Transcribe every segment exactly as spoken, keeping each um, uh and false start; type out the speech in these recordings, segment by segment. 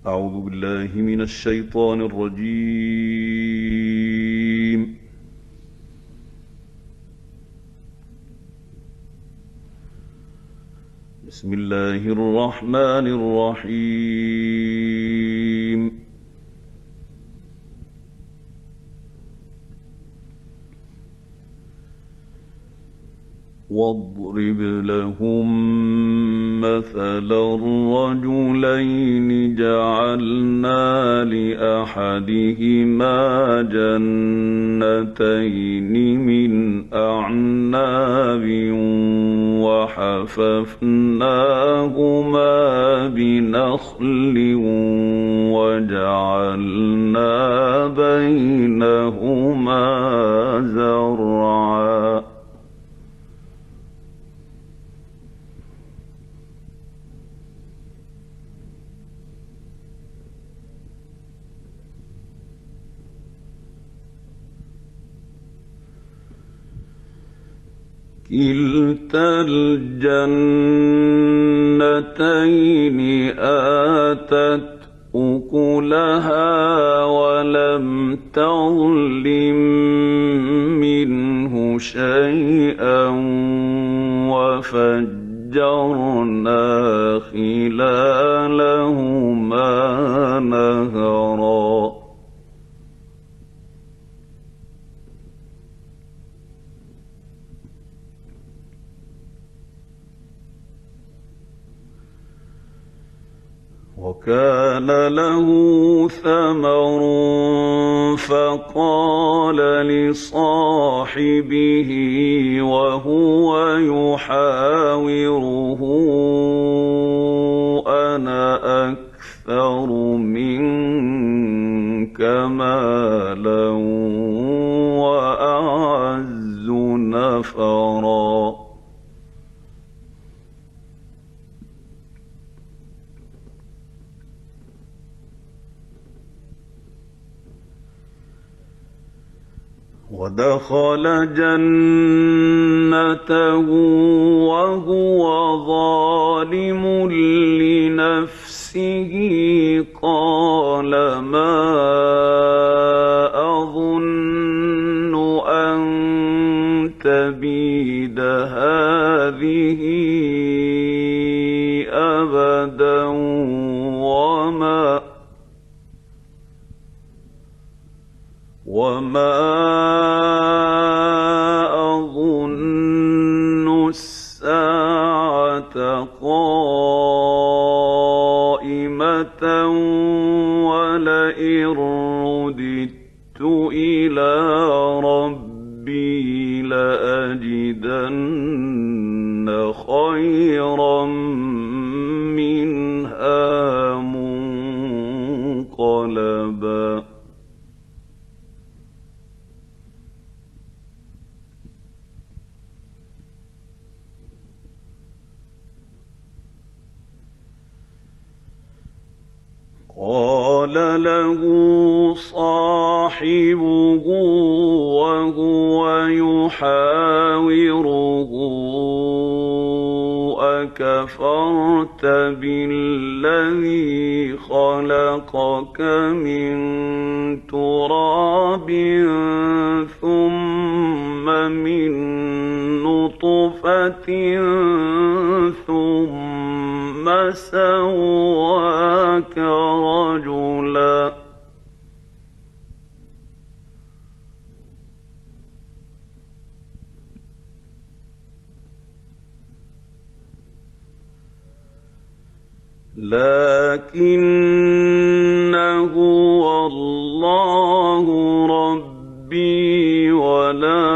أعوذ بالله من الشيطان الرجيم. بسم الله الرحمن الرحيم. واضرب لهم مثلا الرجلين جعلنا لأحدهما جنتين من أعناب وحففناهما بنخل وجعلنا بينهما زرعا. كلتا الجنتين آتت أكلها ولم تظلم منه شيئا وفجرنا خلالهما نهرا. وكان له ثمر فقال لصاحبه وهو يحاوره أنا أكثر منك مالا وأعز نفرا. ودخل جنته وهو ظالم لنفسه قال ما أظن أن تبيد هذه أبدا وما وما أظن الساعة قائمة ولئن رددت إلى ربي لأجدن خيرا منها منقلبا. قال له صاحبه وهو يحاوره أكفرت بالذي خلقك من تراب ثم من نطفة ثم سواك رجلا. لكن هو الله ربي ولا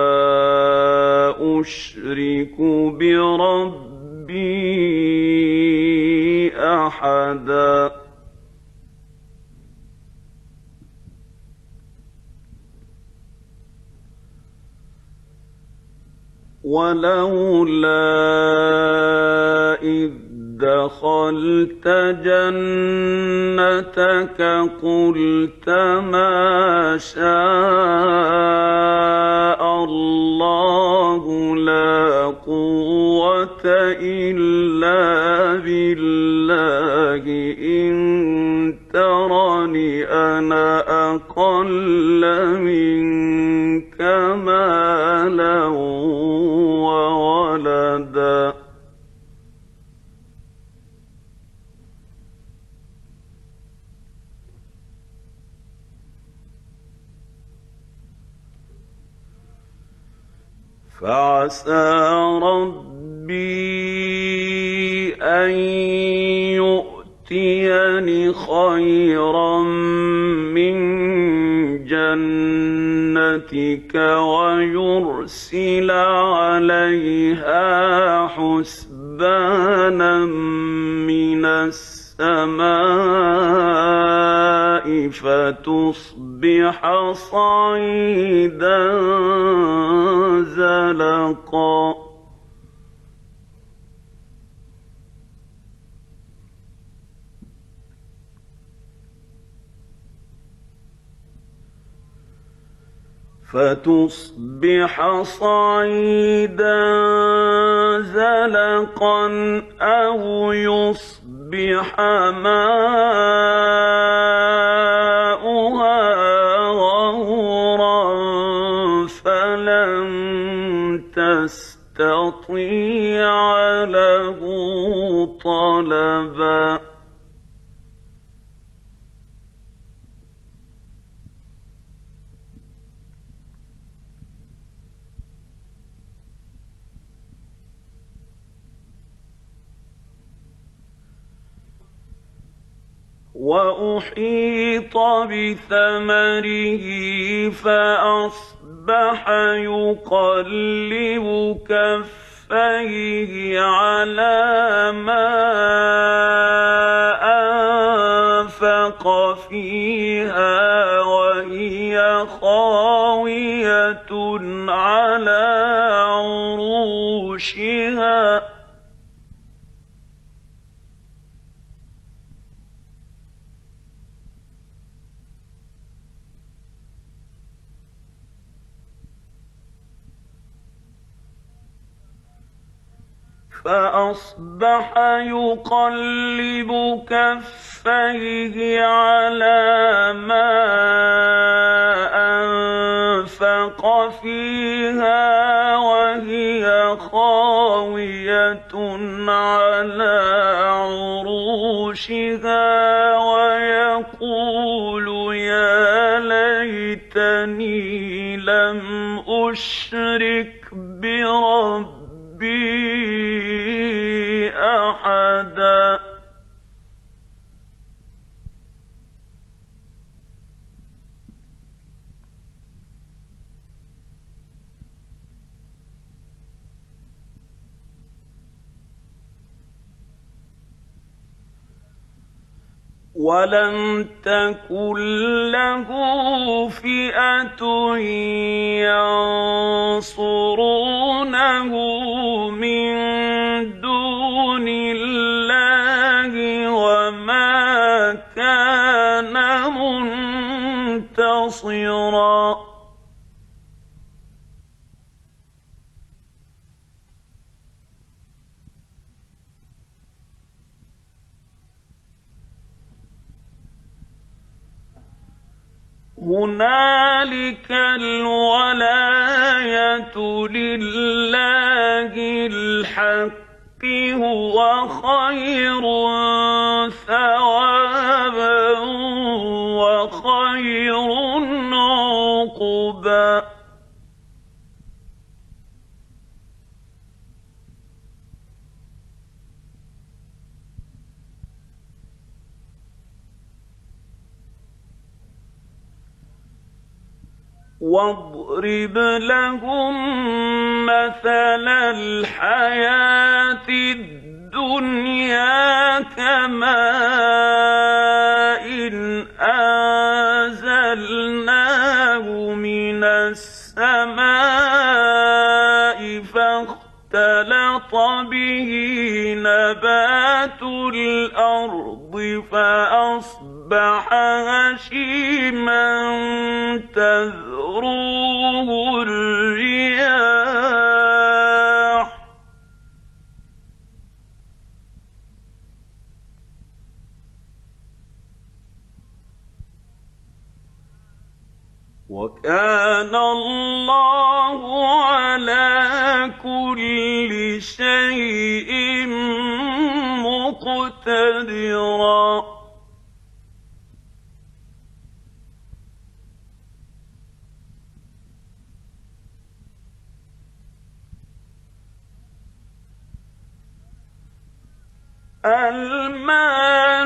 أشرك بربي أحدا. ولولا إذ دخلت جنتك قلت ما شاء الله لا قوة إلا بالله إن ترني أنا أقل منك مالا وولدا فعسى ربي أن يؤتيني خيرا من جنتك ويرسل عليها حسبانا من السماء فتصبح صعيدا زلقا فتصبح صعيدا زلقا أو يصبح ماؤها غورا فلن تستطيع له طلبا وأحيط بثمره فأصبح يقلب كفيه على ما أنفق فيها وهي خاوية على عروشها فأصبح يقلب كفيه على ما أنفق فيها وهي خاوية على عروشها ويقول يا ليتني لم أشرك بربي أحدا ولم تكن له فئة ينصرونه من دون الله وما كان منتصرا هنالك الولاية لله الحق هو خير ثوابا وخير عقبا واضرب لهم مثل الحياة الدنيا كماء إن أنزلناه من السماء فاختلط به نبات الأرض فأصبح هشيما تذروه الرياح وكان الله على كل شيء مقتدرا. المال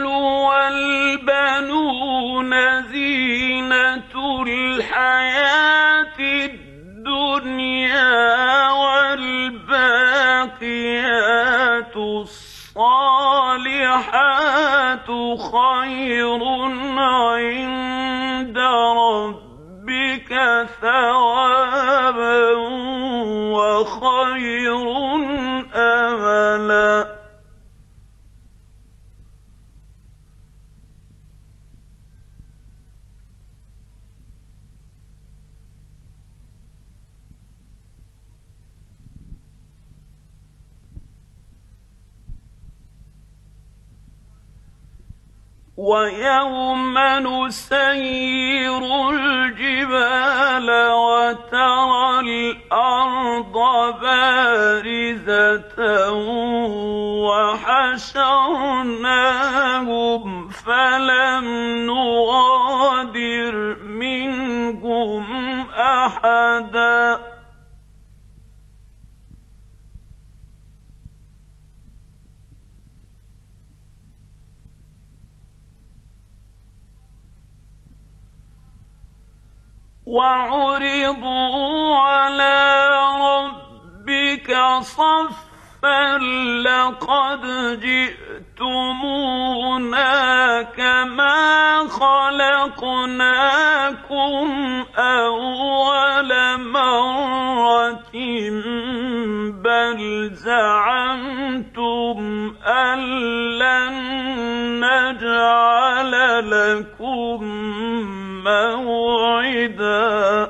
والبنون زينة الحياة الدنيا والباقيات الصالحات خير عند ربك ثوابا وخير أملا. ويوم نسير الجبال وترى الأرض بارزة وحشرناهم فلم نغادر منهم أحدا. وعرضوا على ربك صفا لقد جئتمونا كما خلقناكم أول مرة بل زعمتم أن لن نجعل لكم موعدا.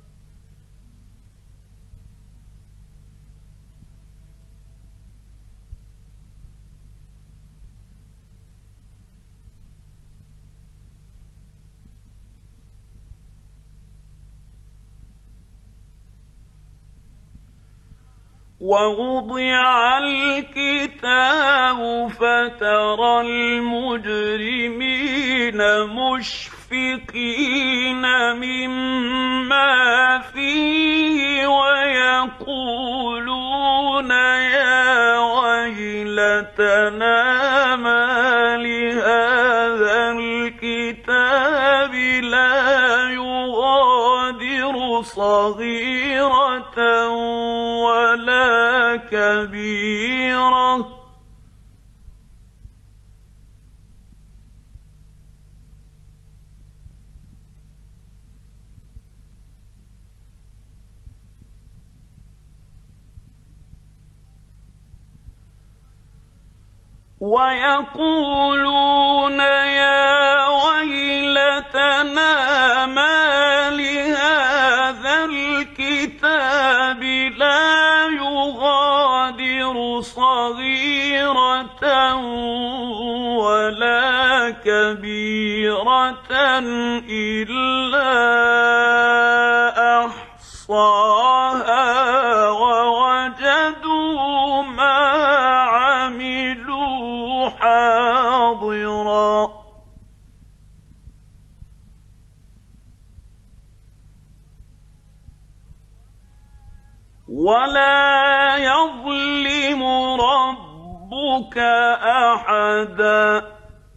ووضع الكتاب فترى المجرمين مشفقين مما فيه ويقولون يا ويلتنا ما لهذا الكتاب لا يغادر صغيرة ولا كبيرة ويقولون يا ويلتنا ما لهذا الكتاب لا يغادر صغيرة ولا كبيرة إلا أحصاها ووجدوا ما عملوا حاضرا. ولا يظلم ربك أحدا.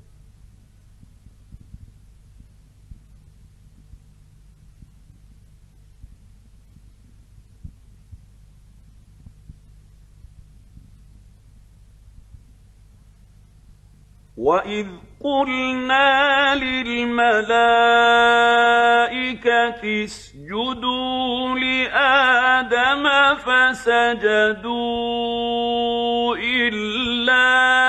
وَإِذْ قُلْنَا لِلْمَلَائِكَةِ اسْجُدُوا لِآدَمَ فَسَجَدُوا إِلَّا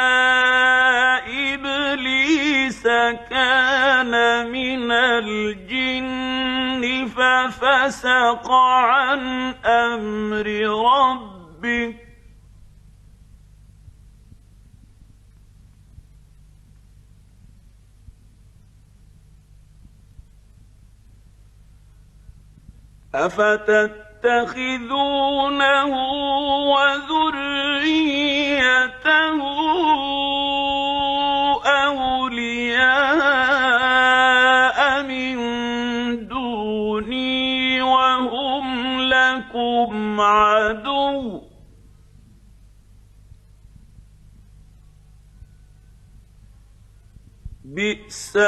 إِبْلِيسَ كَانَ مِنَ الْجِنِّ فَفَسَقَ عَنْ أَمْرِ رَبِّهِ أفتتخذونه وذريته أولياء من دوني وهم لكم عدو بئس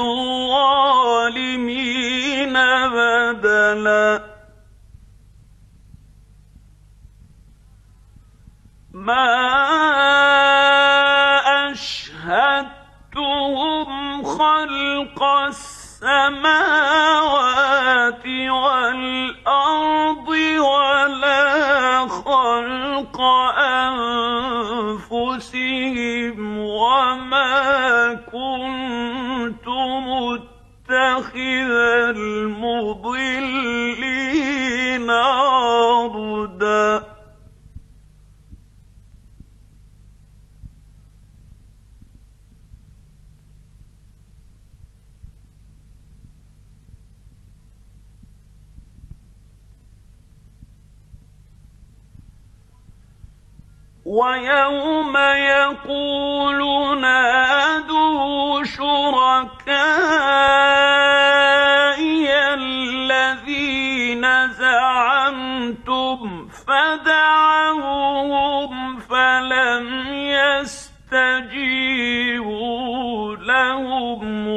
للظالمين بدلا ما أشهدتهم خلق السماوات والأرض ولا خلق أنفسهم وما كنت متخذ المضلين عضدا ويوم يقول نادوا شركائي الذين زعمتم فدعوهم فلم يستجيبوا لهم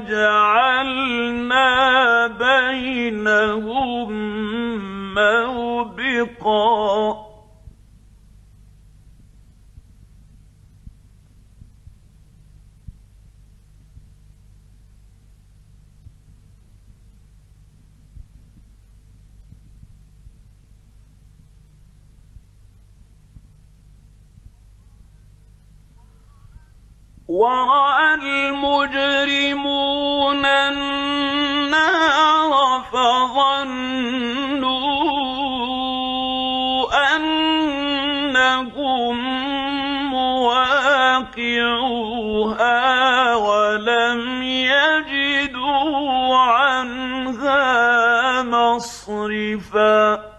وجعلنا بينهم موبقا ورأى المجرمون النار فظنوا أنهم مواقعوها ولم يجدوا عنها مصرفا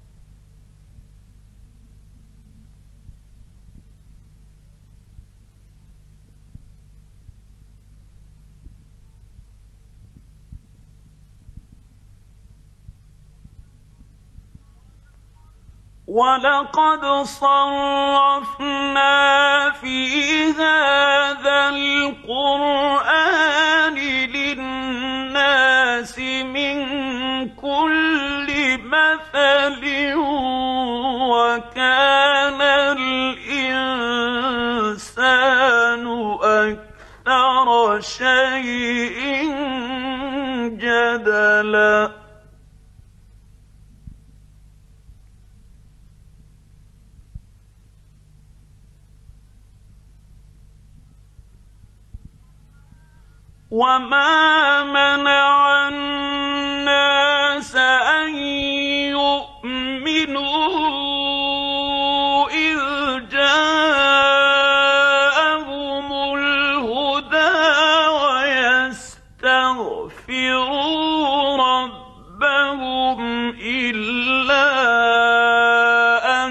وَلَقَدْ صَرَّفْنَا فِي هَذَا الْقُرْآنِ لِلنَّاسِ مِنْ كُلِّ مَثَلٍ وَكَانَ الْإِنسَانُ أَكْثَرَ شَيْءٍ جَدَلًا وَمَا مَنَعَ النَّاسَ أَن يُؤْمِنُوا إِذْ جَاءَهُمُ الْهُدَىٰ وَيَسْتَغْفِرُوا رَبَّهُمْ إِلَّا أَن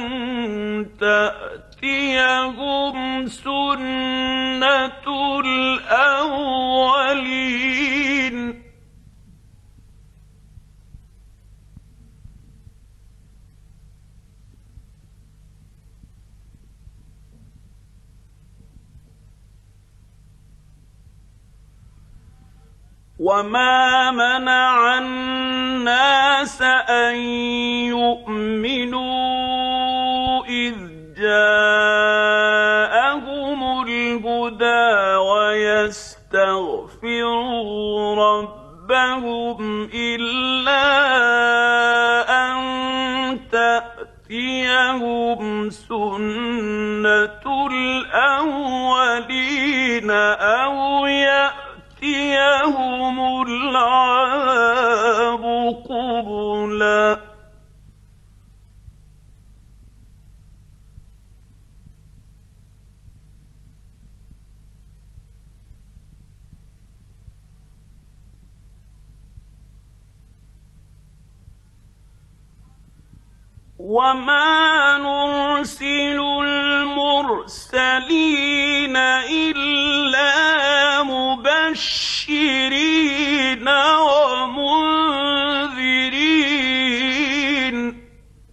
تَأْتِيَهُمْ سُنَّةُ الْأَوَّلِينَ وَمَا مَنَعَ النَّاسَ أَن يُؤْمِنُوا إِذْ جَاءَهُمُ الْهُدَىٰ وَيَسْتَغْفِرُوا رَبَّهُمْ إِلَّا أَن تَأْتِيَهُمْ سُنَّةُ الْأَوَّلِينَ أَوْ يَأْتِيَهُمُ الْعَذَابُ قُبُلًا وما نرسل المرسلين إلا مبشرين ومنذرين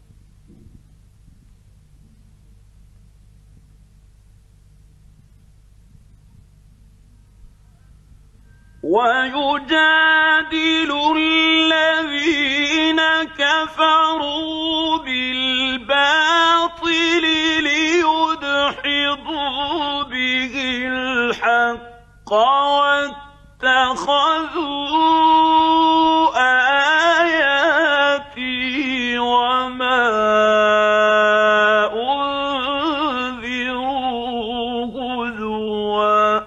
ويجادل الذين كفروا بالباطل ليدحضوا به الحق واتخذوا آياتي وما أنذروا هزوا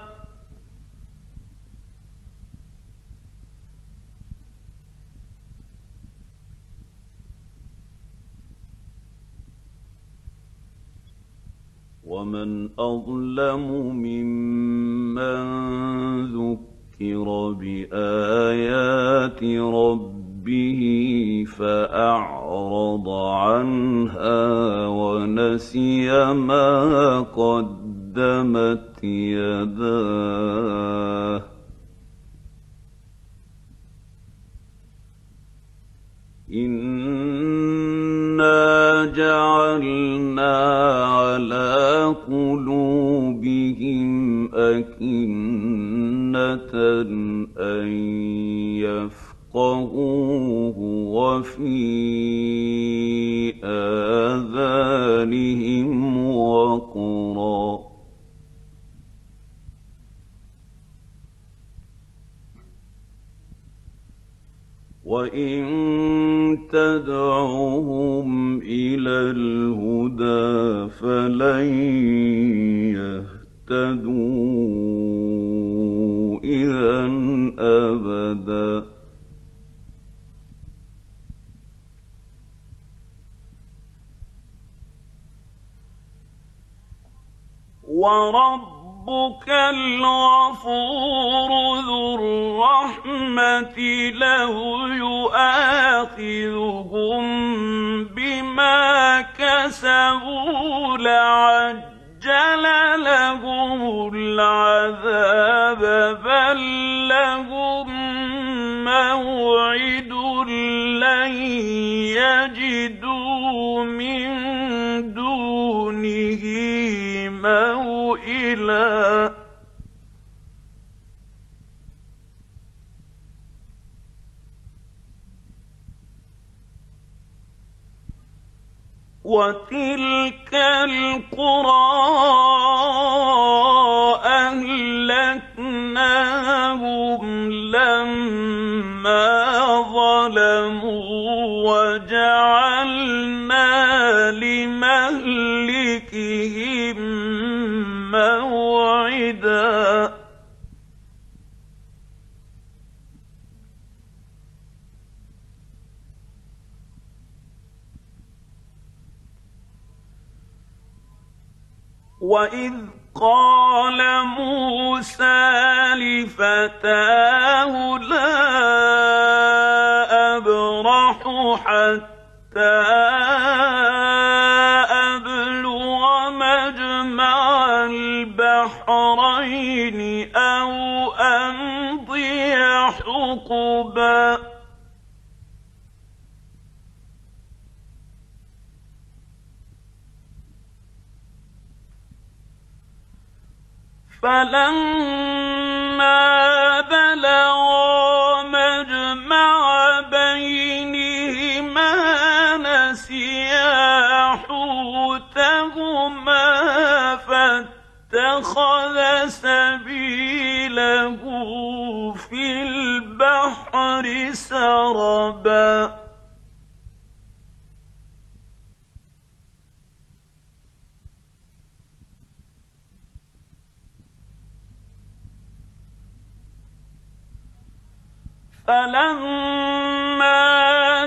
ومن أظلم ممن ذكر بآيات ربه فأعرض عنها ونسي ما قدمت يداه إنا جعلنا على قلوبهم أكنة أن يفقهوه وفي آذانهم وقرا وإن تدعوهم إلى الهدى فلن يهتدوا إذا أبدا وربك الغفور ذو الرحمة لو يؤاخذهم بما كسبوا لعجل لهم العذاب بل لهم موعد لن يجدوا من دونه موئلا وتلك القرى أهلكناهم لما ظلموا وجعلنا لمهلكهم موعدا وإذ قال موسى لفتاه لا أبرح حتى أبلغ مجمع البحرين أو أمضي حقبا فلما بلغا مجمع بينهما نسيا حوتهما فاتخذ سبيله في البحر سربا فلما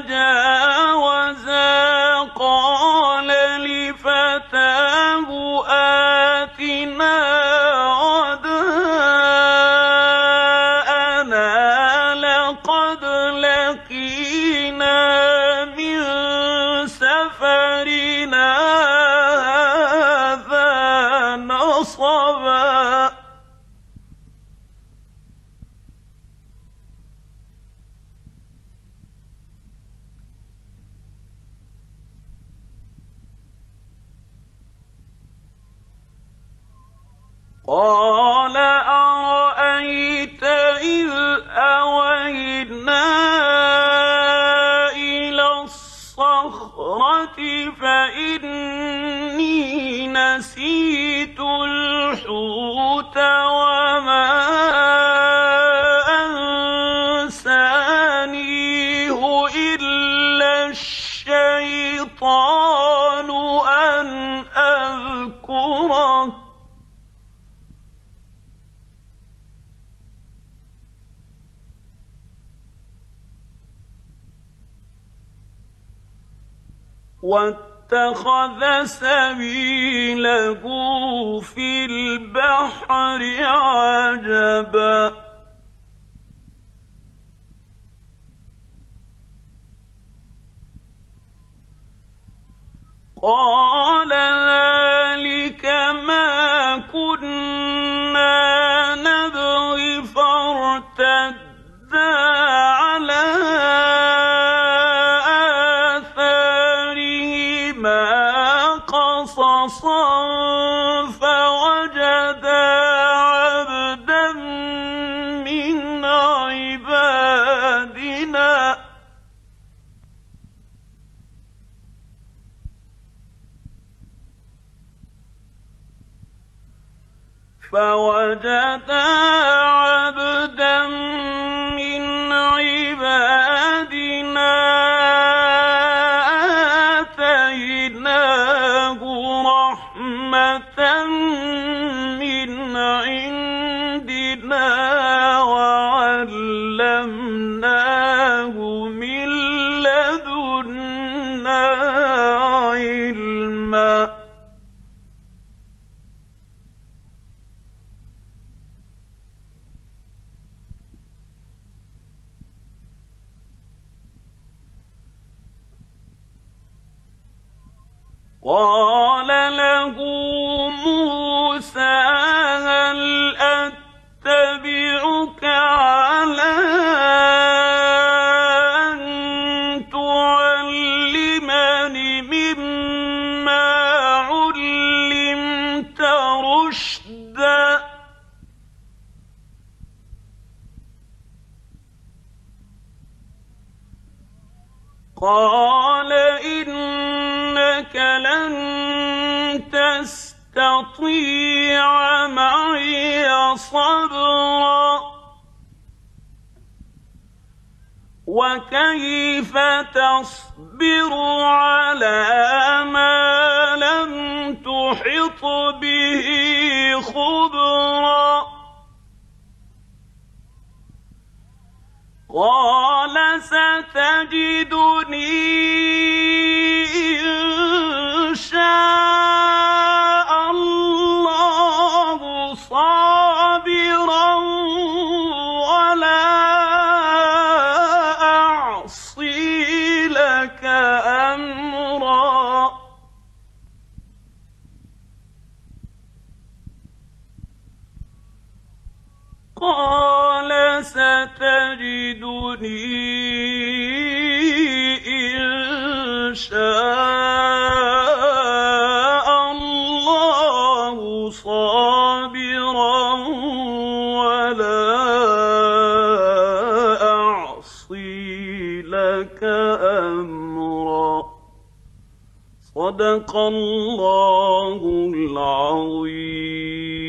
جاوزا قال لفتاه آتنا غداءنا لقد لقينا من سفرنا قال أرأيت إذ أوينا إلى الصخرة فإني نسيت الحوت وما أنسانيه إلا الشيطان أن أذكره واتخذ سبيله في البحر عجبا قال ذلك ما كنا نبغي فارتدا على قصصا فوجدا عبدا من عبادنا فوجدا عبدا من عبادنا آتيناه رحمة من عندنا وعلمناه من لدنا علما قال له موسى هل أتبعك على أن تعلمني مما علمت رشدا قال إنك لن تستطيع معي صبرا وكيف تصبر على ما لم تحط به خبرا قال ستجدني إن شاء الله صابرا ولا أعصي لك أمرا قال ستجدني إن شاء الله صابرا ولا أعصي لك أمرا صدق الله العظيم.